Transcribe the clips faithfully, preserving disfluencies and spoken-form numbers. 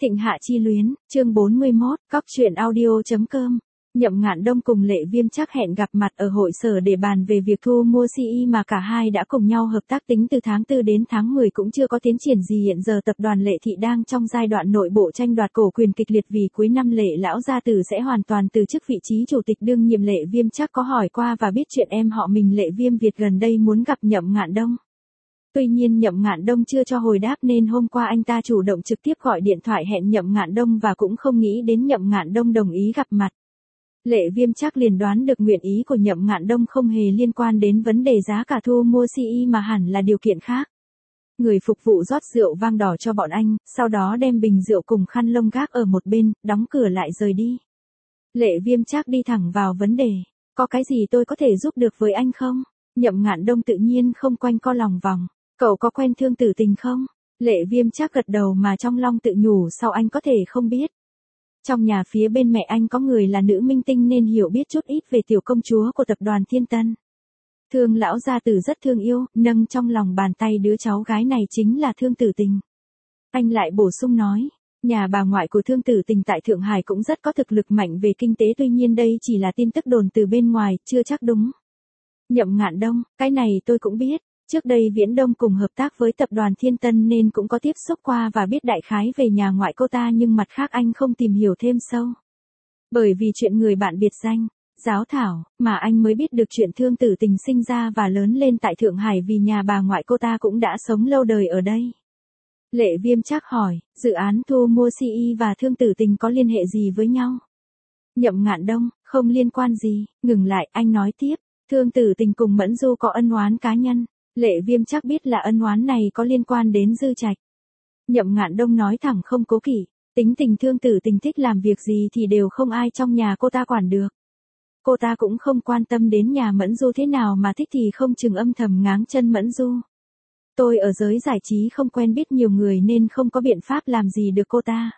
Thịnh Hạ chi luyến, chương bốn mươi mốt, cóc truyện audio chấm com. Nhậm Ngạn Đông cùng Lệ Viêm Trác hẹn gặp mặt ở hội sở để bàn về việc thu mua xê e mà cả hai đã cùng nhau hợp tác tính từ tháng tư đến tháng mười cũng chưa có tiến triển gì. Hiện giờ tập đoàn Lệ Thị đang trong giai đoạn nội bộ tranh đoạt cổ quyền kịch liệt, vì cuối năm Lệ lão gia tử sẽ hoàn toàn từ chức vị trí chủ tịch đương nhiệm. Lệ Viêm Trác có hỏi qua và biết chuyện em họ mình Lệ Viêm Việt gần đây muốn gặp Nhậm Ngạn Đông. Tuy nhiên Nhậm Ngạn Đông chưa cho hồi đáp nên hôm qua anh ta chủ động trực tiếp gọi điện thoại hẹn Nhậm Ngạn Đông và cũng không nghĩ đến Nhậm Ngạn Đông đồng ý gặp mặt. Lệ Viêm Trác liền đoán được nguyện ý của Nhậm Ngạn Đông không hề liên quan đến vấn đề giá cả thu mua xê e mà hẳn là điều kiện khác. Người phục vụ rót rượu vang đỏ cho bọn anh, sau đó đem bình rượu cùng khăn lông gác ở một bên, đóng cửa lại rời đi. Lệ Viêm Trác đi thẳng vào vấn đề, có cái gì tôi có thể giúp được với anh không? Nhậm Ngạn Đông tự nhiên không quanh co lòng vòng. Cậu có quen Thương Tử Tình không? Lệ Viêm Trác gật đầu mà trong lòng tự nhủ sao anh có thể không biết. Trong nhà phía bên mẹ anh có người là nữ minh tinh nên hiểu biết chút ít về tiểu công chúa của tập đoàn Thiên Tân. Thương lão gia tử rất thương yêu, nâng trong lòng bàn tay đứa cháu gái này chính là Thương Tử Tình. Anh lại bổ sung nói, nhà bà ngoại của Thương Tử Tình tại Thượng Hải cũng rất có thực lực mạnh về kinh tế, tuy nhiên đây chỉ là tin tức đồn từ bên ngoài, chưa chắc đúng. Nhậm Ngạn Đông, cái này tôi cũng biết. Trước đây Viễn Đông cùng hợp tác với tập đoàn Thiên Tân nên cũng có tiếp xúc qua và biết đại khái về nhà ngoại cô ta, nhưng mặt khác anh không tìm hiểu thêm sâu. Bởi vì chuyện người bạn biệt danh, Giáo Thảo, mà anh mới biết được chuyện Thương Tử Tình sinh ra và lớn lên tại Thượng Hải vì nhà bà ngoại cô ta cũng đã sống lâu đời ở đây. Lệ Viêm Trác hỏi, dự án thu mua xê e và Thương Tử Tình có liên hệ gì với nhau? Nhậm Ngạn Đông, không liên quan gì, ngừng lại, anh nói tiếp, Thương Tử Tình cùng Mẫn Du có ân oán cá nhân. Lệ Viêm Trác biết là ân oán này có liên quan đến Dư Trạch. Nhậm Ngạn Đông nói thẳng không cố kỵ, tính tình Thương Tử Tình thích làm việc gì thì đều không ai trong nhà cô ta quản được. Cô ta cũng không quan tâm đến nhà Mẫn Du thế nào, mà thích thì không chừng âm thầm ngáng chân Mẫn Du. Tôi ở giới giải trí không quen biết nhiều người nên không có biện pháp làm gì được cô ta.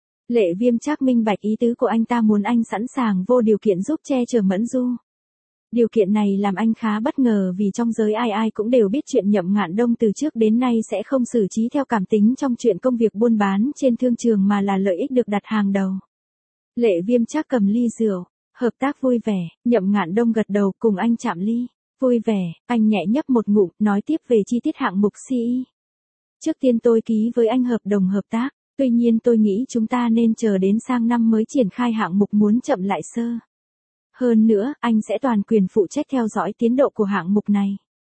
Lệ Viêm Trác minh bạch ý tứ của anh ta, muốn anh sẵn sàng vô điều kiện giúp che chở Mẫn Du. Điều kiện này làm anh khá bất ngờ vì trong giới ai ai cũng đều biết chuyện Nhậm Ngạn Đông từ trước đến nay sẽ không xử trí theo cảm tính trong chuyện công việc buôn bán trên thương trường mà là lợi ích được đặt hàng đầu. Lệ Viêm Trác cầm ly rượu, hợp tác vui vẻ, Nhậm Ngạn Đông gật đầu cùng anh chạm ly, vui vẻ, anh nhẹ nhấp một ngụm, nói tiếp về chi tiết hạng mục xê e. Trước tiên tôi ký với anh hợp đồng hợp tác, tuy nhiên tôi nghĩ chúng ta nên chờ đến sang năm mới triển khai hạng mục, muốn chậm lại sơ. Hơn nữa, anh sẽ toàn quyền phụ trách theo dõi tiến độ của hạng mục này.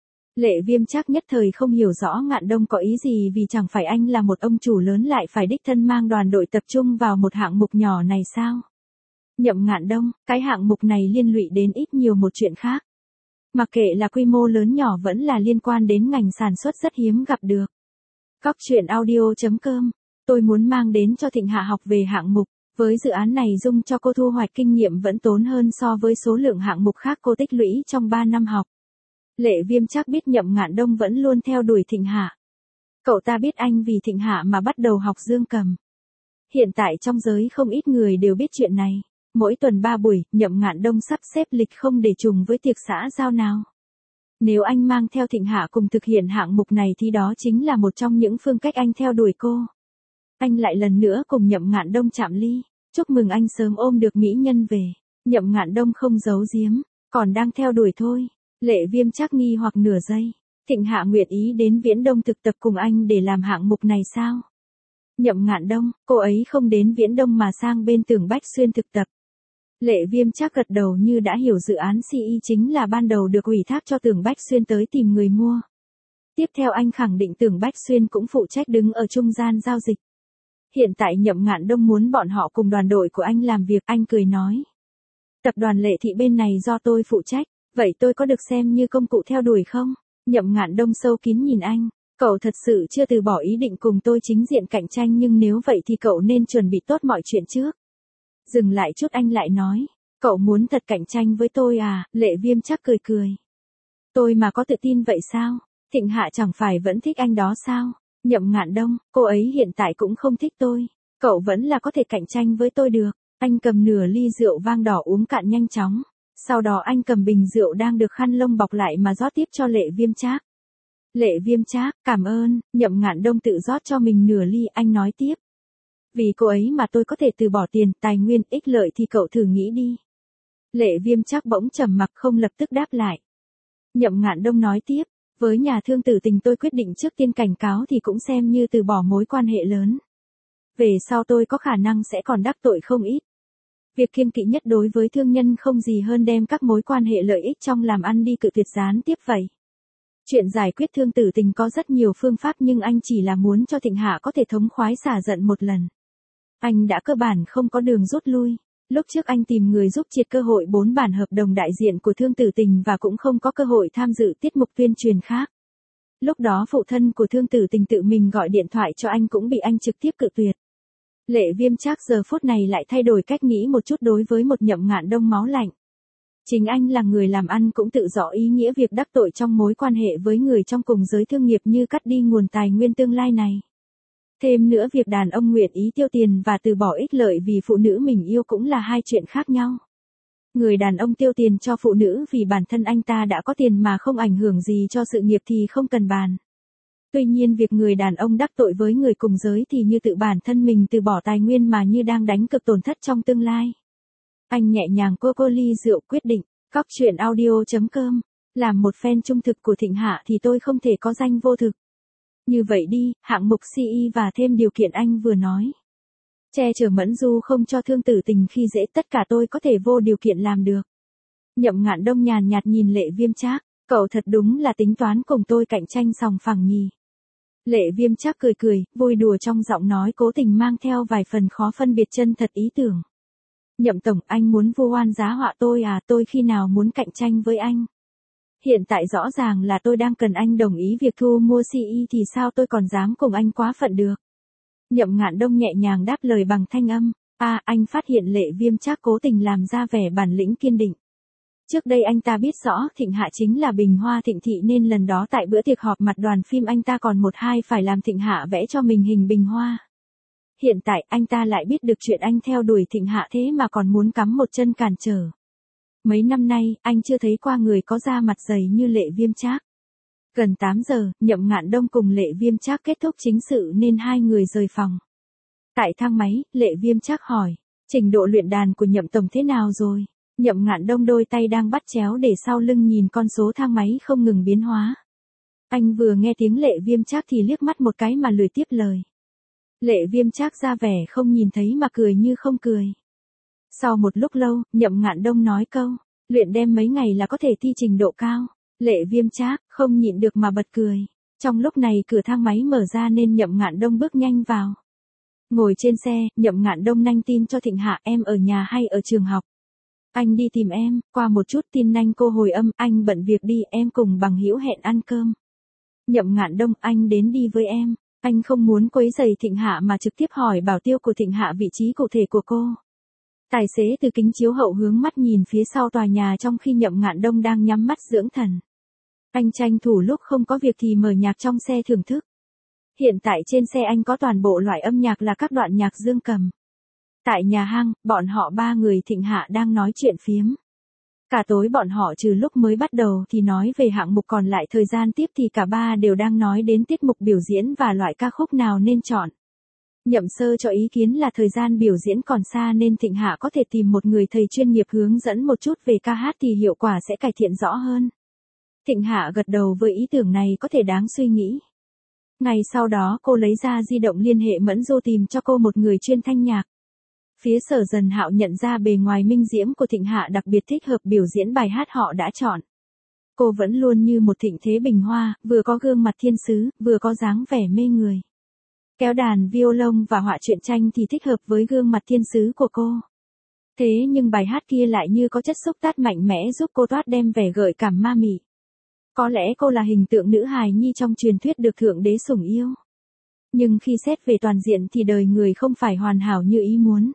Lệ Viêm Trác nhất thời không hiểu rõ Ngạn Đông có ý gì, vì chẳng phải anh là một ông chủ lớn lại phải đích thân mang đoàn đội tập trung vào một hạng mục nhỏ này sao? Nhậm Ngạn Đông, cái hạng mục này liên lụy đến ít nhiều một chuyện khác. Mặc kệ là quy mô lớn nhỏ vẫn là liên quan đến ngành sản xuất rất hiếm gặp được. Cóc truyện audio chấm com, tôi muốn mang đến cho Thịnh Hạ học về hạng mục. Với dự án này dung cho cô thu hoạch kinh nghiệm vẫn tốn hơn so với số lượng hạng mục khác cô tích lũy trong ba năm học. Lệ Viêm Trác biết Nhậm Ngạn Đông vẫn luôn theo đuổi Thịnh Hạ. Cậu ta biết anh vì Thịnh Hạ mà bắt đầu học dương cầm. Hiện tại trong giới không ít người đều biết chuyện này. Mỗi tuần ba buổi, Nhậm Ngạn Đông sắp xếp lịch không để trùng với tiệc xã giao nào. Nếu anh mang theo Thịnh Hạ cùng thực hiện hạng mục này thì đó chính là một trong những phương cách anh theo đuổi cô. Anh lại lần nữa cùng Nhậm Ngạn Đông chạm ly, chúc mừng anh sớm ôm được mỹ nhân về. Nhậm Ngạn Đông không giấu giếm, còn đang theo đuổi thôi. Lệ Viêm Trác nghi hoặc nửa giây, Thịnh Hạ nguyện ý đến Viễn Đông thực tập cùng anh để làm hạng mục này sao? Nhậm Ngạn Đông, cô ấy không đến Viễn Đông mà sang bên Tưởng Bách Xuyên thực tập. Lệ Viêm Trác gật đầu như đã hiểu, dự án xê e chính là ban đầu được ủy thác cho Tưởng Bách Xuyên tới tìm người mua. Tiếp theo anh khẳng định Tưởng Bách Xuyên cũng phụ trách đứng ở trung gian giao dịch. Hiện tại Nhậm Ngạn Đông muốn bọn họ cùng đoàn đội của anh làm việc, anh cười nói. Tập đoàn Lệ Thị bên này do tôi phụ trách, vậy tôi có được xem như công cụ theo đuổi không? Nhậm Ngạn Đông sâu kín nhìn anh, cậu thật sự chưa từ bỏ ý định cùng tôi chính diện cạnh tranh, nhưng nếu vậy thì cậu nên chuẩn bị tốt mọi chuyện trước. Dừng lại chút anh lại nói, cậu muốn thật cạnh tranh với tôi à? Lệ Viêm Trác cười cười. Tôi mà có tự tin vậy sao? Thịnh Hạ chẳng phải vẫn thích anh đó sao? Nhậm Ngạn Đông, cô ấy hiện tại cũng không thích tôi. Cậu vẫn là có thể cạnh tranh với tôi được. Anh cầm nửa ly rượu vang đỏ uống cạn nhanh chóng. Sau đó anh cầm bình rượu đang được khăn lông bọc lại mà rót tiếp cho Lệ Viêm Trác. Lệ Viêm Trác, cảm ơn. Nhậm Ngạn Đông tự rót cho mình nửa ly, anh nói tiếp. Vì cô ấy mà tôi có thể từ bỏ tiền, tài nguyên, ích lợi thì cậu thử nghĩ đi. Lệ Viêm Trác bỗng trầm mặc không lập tức đáp lại. Nhậm Ngạn Đông nói tiếp, với nhà thương tử tình tôi quyết định trước tiên cảnh cáo thì cũng xem như từ bỏ mối quan hệ lớn. Về sau tôi có khả năng sẽ còn đắc tội không ít. Việc kiêng kỵ nhất đối với thương nhân không gì hơn đem các mối quan hệ lợi ích trong làm ăn đi cự tuyệt gián tiếp vậy. Chuyện giải quyết thương tử tình có rất nhiều phương pháp nhưng anh chỉ là muốn cho Thịnh Hạ có thể thống khoái xả giận một lần. Anh đã cơ bản không có đường rút lui. Lúc trước anh tìm người giúp triệt cơ hội bốn bản hợp đồng đại diện của thương tử tình và cũng không có cơ hội tham dự tiết mục tuyên truyền khác. Lúc đó phụ thân của thương tử tình tự mình gọi điện thoại cho anh cũng bị anh trực tiếp cự tuyệt. Lệ Viêm Trác giờ phút này lại thay đổi cách nghĩ một chút đối với một Nhậm Ngạn Đông máu lạnh. Chính anh là người làm ăn cũng tự rõ ý nghĩa việc đắc tội trong mối quan hệ với người trong cùng giới thương nghiệp như cắt đi nguồn tài nguyên tương lai này. Thêm nữa việc đàn ông nguyện ý tiêu tiền và từ bỏ ích lợi vì phụ nữ mình yêu cũng là hai chuyện khác nhau. Người đàn ông tiêu tiền cho phụ nữ vì bản thân anh ta đã có tiền mà không ảnh hưởng gì cho sự nghiệp thì không cần bàn. Tuy nhiên việc người đàn ông đắc tội với người cùng giới thì như tự bản thân mình từ bỏ tài nguyên mà như đang đánh cực tổn thất trong tương lai. Anh nhẹ nhàng cô cô ly rượu quyết định, cóc truyện audio chấm com, làm một fan trung thực của Thịnh Hạ thì tôi không thể có danh vô thực. Như vậy đi, hạng mục xê e và thêm điều kiện anh vừa nói. Che chở Mẫn Du không cho thương tử tình khi dễ tất cả tôi có thể vô điều kiện làm được. Nhậm Ngạn Đông nhàn nhạt nhìn Lệ Viêm Trác, cậu thật đúng là tính toán cùng tôi cạnh tranh sòng phẳng nhì. Lệ Viêm Trác cười cười, vui đùa trong giọng nói cố tình mang theo vài phần khó phân biệt chân thật ý tưởng. Nhậm tổng, anh muốn vu oan giá họa tôi à, tôi khi nào muốn cạnh tranh với anh? Hiện tại rõ ràng là tôi đang cần anh đồng ý việc thu mua xê e thì sao tôi còn dám cùng anh quá phận được. Nhậm Ngạn Đông nhẹ nhàng đáp lời bằng thanh âm, à anh phát hiện Lệ Viêm Trác cố tình làm ra vẻ bản lĩnh kiên định. Trước đây anh ta biết rõ Thịnh Hạ chính là bình hoa Thịnh thị nên lần đó tại bữa tiệc họp mặt đoàn phim anh ta còn một hai phải làm Thịnh Hạ vẽ cho mình hình bình hoa. Hiện tại anh ta lại biết được chuyện anh theo đuổi Thịnh Hạ thế mà còn muốn cắm một chân cản trở. Mấy năm nay, anh chưa thấy qua người có da mặt dày như Lệ Viêm Trác. Gần tám giờ, Nhậm Ngạn Đông cùng Lệ Viêm Trác kết thúc chính sự nên hai người rời phòng. Tại thang máy, Lệ Viêm Trác hỏi, trình độ luyện đàn của Nhậm tổng thế nào rồi? Nhậm Ngạn Đông đôi tay đang bắt chéo để sau lưng nhìn con số thang máy không ngừng biến hóa. Anh vừa nghe tiếng Lệ Viêm Trác thì liếc mắt một cái mà lười tiếp lời. Lệ Viêm Trác ra vẻ không nhìn thấy mà cười như không cười. Sau một lúc lâu, Nhậm Ngạn Đông nói câu, luyện đem mấy ngày là có thể thi trình độ cao. Lệ Viêm Trác không nhịn được mà bật cười. Trong lúc này cửa thang máy mở ra nên Nhậm Ngạn Đông bước nhanh vào. Ngồi trên xe, Nhậm Ngạn Đông nanh tin cho Thịnh Hạ, em ở nhà hay ở trường học? Anh đi tìm em, qua một chút tin nhanh cô hồi âm, anh bận việc đi, em cùng bằng hữu hẹn ăn cơm. Nhậm Ngạn Đông, anh đến đi với em. Anh không muốn quấy rầy Thịnh Hạ mà trực tiếp hỏi bảo tiêu của Thịnh Hạ vị trí cụ thể của cô. Tài xế từ kính chiếu hậu hướng mắt nhìn phía sau tòa nhà trong khi Nhậm Ngạn Đông đang nhắm mắt dưỡng thần. Anh tranh thủ lúc không có việc thì mở nhạc trong xe thưởng thức. Hiện tại trên xe anh có toàn bộ loại âm nhạc là các đoạn nhạc dương cầm. Tại nhà hang, bọn họ ba người Thịnh Hạ đang nói chuyện phiếm. Cả tối bọn họ trừ lúc mới bắt đầu thì nói về hạng mục còn lại thời gian tiếp thì cả ba đều đang nói đến tiết mục biểu diễn và loại ca khúc nào nên chọn. Nhậm Sơ cho ý kiến là thời gian biểu diễn còn xa nên Thịnh Hạ có thể tìm một người thầy chuyên nghiệp hướng dẫn một chút về ca hát thì hiệu quả sẽ cải thiện rõ hơn. Thịnh Hạ gật đầu với ý tưởng này có thể đáng suy nghĩ. Ngày sau đó cô lấy ra di động liên hệ Mẫn Du tìm cho cô một người chuyên thanh nhạc. Phía Sở Dần Hạo nhận ra bề ngoài minh diễm của Thịnh Hạ đặc biệt thích hợp biểu diễn bài hát họ đã chọn. Cô vẫn luôn như một thịnh thế bình hoa, vừa có gương mặt thiên sứ, vừa có dáng vẻ mê người. Kéo đàn violon và họa truyện tranh thì thích hợp với gương mặt thiên sứ của cô. Thế nhưng bài hát kia lại như có chất xúc tác mạnh mẽ giúp cô toát đem vẻ gợi cảm ma mị. Có lẽ cô là hình tượng nữ hài nhi trong truyền thuyết được Thượng Đế sủng yêu. Nhưng khi xét về toàn diện thì đời người không phải hoàn hảo như ý muốn.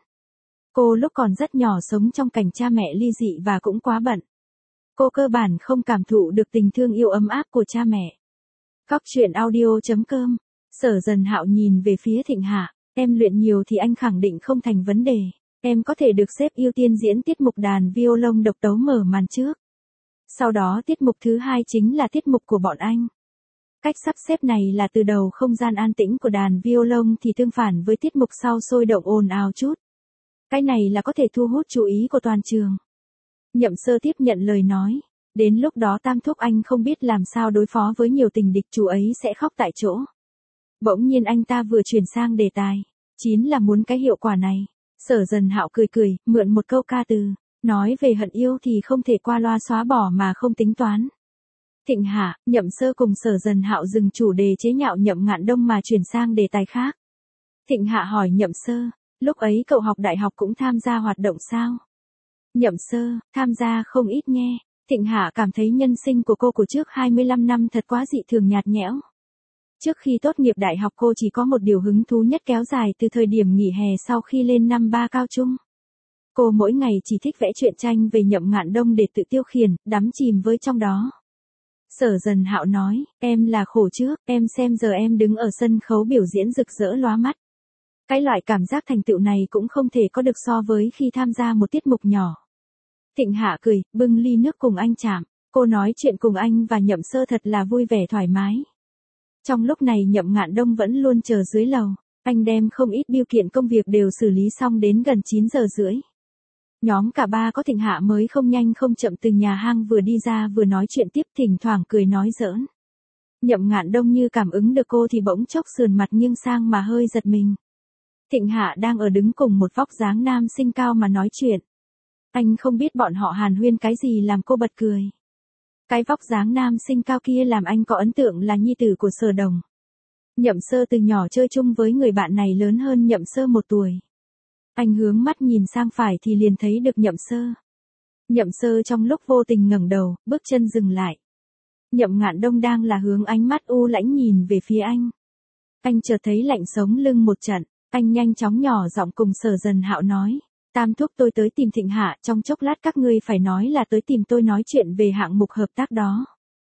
Cô lúc còn rất nhỏ sống trong cảnh cha mẹ ly dị và cũng quá bận. Cô cơ bản không cảm thụ được tình thương yêu ấm áp của cha mẹ. Cóc truyện audio chấm com. Sở Dần Hạo nhìn về phía Thịnh Hạ, em luyện nhiều thì anh khẳng định không thành vấn đề. Em có thể được xếp ưu tiên diễn tiết mục đàn violon độc tấu mở màn trước. Sau đó tiết mục thứ hai chính là tiết mục của bọn anh. Cách sắp xếp này là từ đầu không gian an tĩnh của đàn violon thì tương phản với tiết mục sau sôi động ồn ào chút. Cái này là có thể thu hút chú ý của toàn trường. Nhậm Sơ tiếp nhận lời nói. Đến lúc đó Tam Thúc anh không biết làm sao đối phó với nhiều tình địch, chú ấy sẽ khóc tại chỗ. Bỗng nhiên anh ta vừa chuyển sang đề tài. Chín là muốn cái hiệu quả này. Sở Dần Hạo cười cười, mượn một câu ca từ. Nói về hận yêu thì không thể qua loa xóa bỏ mà không tính toán. Thịnh Hạ, Nhậm Sơ cùng Sở Dần Hạo dừng chủ đề chế nhạo Nhậm Ngạn Đông mà chuyển sang đề tài khác. Thịnh Hạ hỏi Nhậm Sơ, lúc ấy cậu học đại học cũng tham gia hoạt động sao? Nhậm Sơ, tham gia không ít nghe. Thịnh Hạ cảm thấy nhân sinh của cô của trước hai mươi lăm năm thật quá dị thường nhạt nhẽo. Trước khi tốt nghiệp đại học cô chỉ có một điều hứng thú nhất kéo dài từ thời điểm nghỉ hè sau khi lên năm ba cao trung. Cô mỗi ngày chỉ thích vẽ truyện tranh về Nhậm Ngạn Đông để tự tiêu khiển, đắm chìm với trong đó. Sở Dần Hạo nói, em là khổ trước, em xem giờ em đứng ở sân khấu biểu diễn rực rỡ lóa mắt. Cái loại cảm giác thành tựu này cũng không thể có được so với khi tham gia một tiết mục nhỏ. Thịnh Hạ cười, bưng ly nước cùng anh chạm. Cô nói chuyện cùng anh và Nhậm Sơ thật là vui vẻ thoải mái. Trong lúc này Nhậm Ngạn Đông vẫn luôn chờ dưới lầu. Anh đem không ít biêu kiện công việc đều xử lý xong đến gần chín giờ rưỡi. Nhóm cả ba có Thịnh Hạ mới không nhanh không chậm từ nhà hang vừa đi ra vừa nói chuyện tiếp, thỉnh thoảng cười nói giỡn. Nhậm Ngạn Đông như cảm ứng được cô thì bỗng chốc sườn mặt nghiêng sang mà hơi giật mình. Thịnh Hạ đang ở đứng cùng một vóc dáng nam sinh cao mà nói chuyện. Anh không biết bọn họ hàn huyên cái gì làm cô bật cười. Cái vóc dáng nam sinh cao kia làm anh có ấn tượng là nhi tử của Sở Đồng. Nhậm Sơ từ nhỏ chơi chung với người bạn này lớn hơn Nhậm Sơ một tuổi. Anh hướng mắt nhìn sang phải thì liền thấy được Nhậm Sơ. Nhậm Sơ trong lúc vô tình ngẩng đầu, bước chân dừng lại. Nhậm Ngạn Đông đang là hướng ánh mắt u lãnh nhìn về phía anh. Anh chợt thấy lạnh sống lưng một trận, anh nhanh chóng nhỏ giọng cùng Sở Dần Hạo nói. Tam Thúc tôi tới tìm Thịnh Hạ, trong chốc lát các ngươi phải nói là tới tìm tôi nói chuyện về hạng mục hợp tác đó.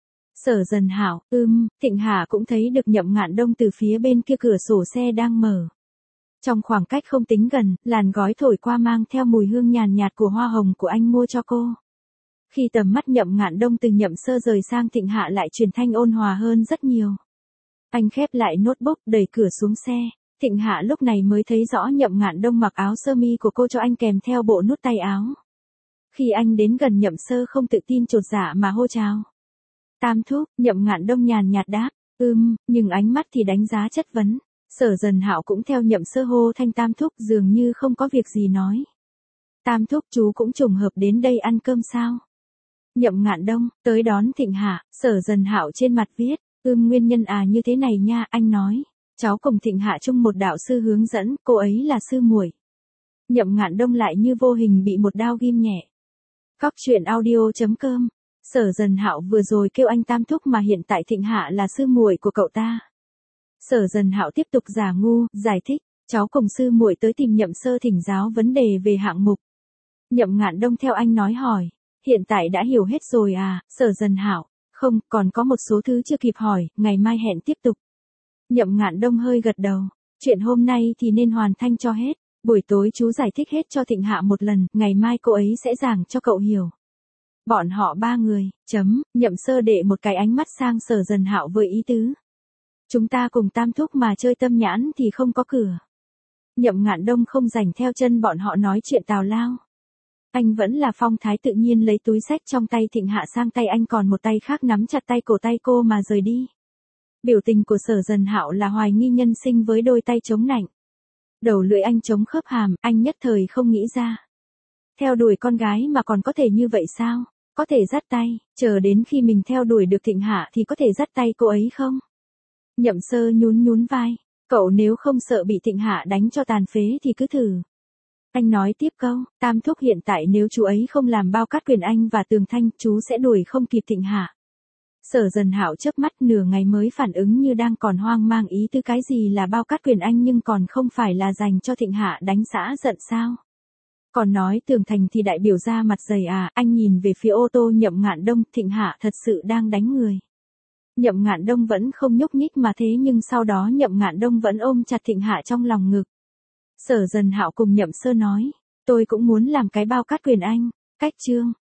Sở Dần Hạo, ưm, Thịnh Hạ cũng thấy được Nhậm Ngạn Đông từ phía bên kia cửa sổ xe đang mở. Trong khoảng cách không tính gần, làn gói thổi qua mang theo mùi hương nhàn nhạt của hoa hồng của anh mua cho cô. Khi tầm mắt Nhậm Ngạn Đông từ Nhậm Sơ rời sang Thịnh Hạ lại truyền thanh ôn hòa hơn rất nhiều. Anh khép lại notebook, đẩy cửa xuống xe. Thịnh Hạ lúc này mới thấy rõ Nhậm Ngạn Đông mặc áo sơ mi của cô cho anh kèm theo bộ nút tay áo. Khi anh đến gần Nhậm Sơ không tự tin chột dạ mà hô chào. Tam Thúc, Nhậm Ngạn Đông nhàn nhạt đáp, ưm, nhưng ánh mắt thì đánh giá chất vấn. Sở Dần Hạo cũng theo Nhậm Sơ hô thanh Tam Thúc dường như không có việc gì nói. Tam Thúc chú cũng trùng hợp đến đây ăn cơm sao? Nhậm Ngạn Đông, tới đón Thịnh Hạ, Sở Dần Hạo trên mặt viết, ưm nguyên nhân à như thế này nha, anh nói. Cháu cùng Thịnh Hạ chung một đạo sư hướng dẫn, cô ấy là sư muội. Nhậm Ngạn Đông lại như vô hình bị một đao ghim nhẹ. Cóc truyện audio chấm com. Sở Dần Hạo vừa rồi kêu anh Tam Thúc mà hiện tại Thịnh Hạ là sư muội của cậu ta. Sở Dần Hạo tiếp tục giả ngu, giải thích, cháu cùng sư muội tới tìm Nhậm Sơ thỉnh giáo vấn đề về hạng mục. Nhậm Ngạn Đông theo anh nói hỏi, hiện tại đã hiểu hết rồi à? Sở Dần Hạo, không, còn có một số thứ chưa kịp hỏi, ngày mai hẹn tiếp tục. Nhậm Ngạn Đông hơi gật đầu, chuyện hôm nay thì nên hoàn thành cho hết, buổi tối chú giải thích hết cho Thịnh Hạ một lần, ngày mai cô ấy sẽ giảng cho cậu hiểu. Bọn họ ba người, chấm, Nhậm Sơ đệ một cái ánh mắt sang Sở Dần Hạo với ý tứ. Chúng ta cùng Tam Thúc mà chơi tâm nhãn thì không có cửa. Nhậm Ngạn Đông không rảnh theo chân bọn họ nói chuyện tào lao. Anh vẫn là phong thái tự nhiên lấy túi xách trong tay Thịnh Hạ sang tay anh còn một tay khác nắm chặt tay cổ tay cô mà rời đi. Biểu tình của Sở Dần Hạo là hoài nghi nhân sinh với đôi tay chống nạnh. Đầu lưỡi anh chống khớp hàm, anh nhất thời không nghĩ ra. Theo đuổi con gái mà còn có thể như vậy sao? Có thể dắt tay, chờ đến khi mình theo đuổi được Thịnh Hạ thì có thể dắt tay cô ấy không? Nhậm Sơ nhún nhún vai, cậu nếu không sợ bị Thịnh Hạ đánh cho tàn phế thì cứ thử. Anh nói tiếp câu, Tam Thúc hiện tại nếu chú ấy không làm bao cát quyền anh và Tường Thanh, chú sẽ đuổi không kịp Thịnh Hạ. Sở Dần Hạo chớp mắt nửa ngày mới phản ứng như đang còn hoang mang ý tứ cái gì là bao cát quyền anh nhưng còn không phải là dành cho Thịnh Hạ đánh xã giận sao. Còn nói Tường Thành thì đại biểu ra mặt dày à, anh nhìn về phía ô tô Nhậm Ngạn Đông, Thịnh Hạ thật sự đang đánh người. Nhậm Ngạn Đông vẫn không nhúc nhích mà thế nhưng sau đó Nhậm Ngạn Đông vẫn ôm chặt Thịnh Hạ trong lòng ngực. Sở Dần Hạo cùng Nhậm Sơ nói, tôi cũng muốn làm cái bao cát quyền anh, cách chương.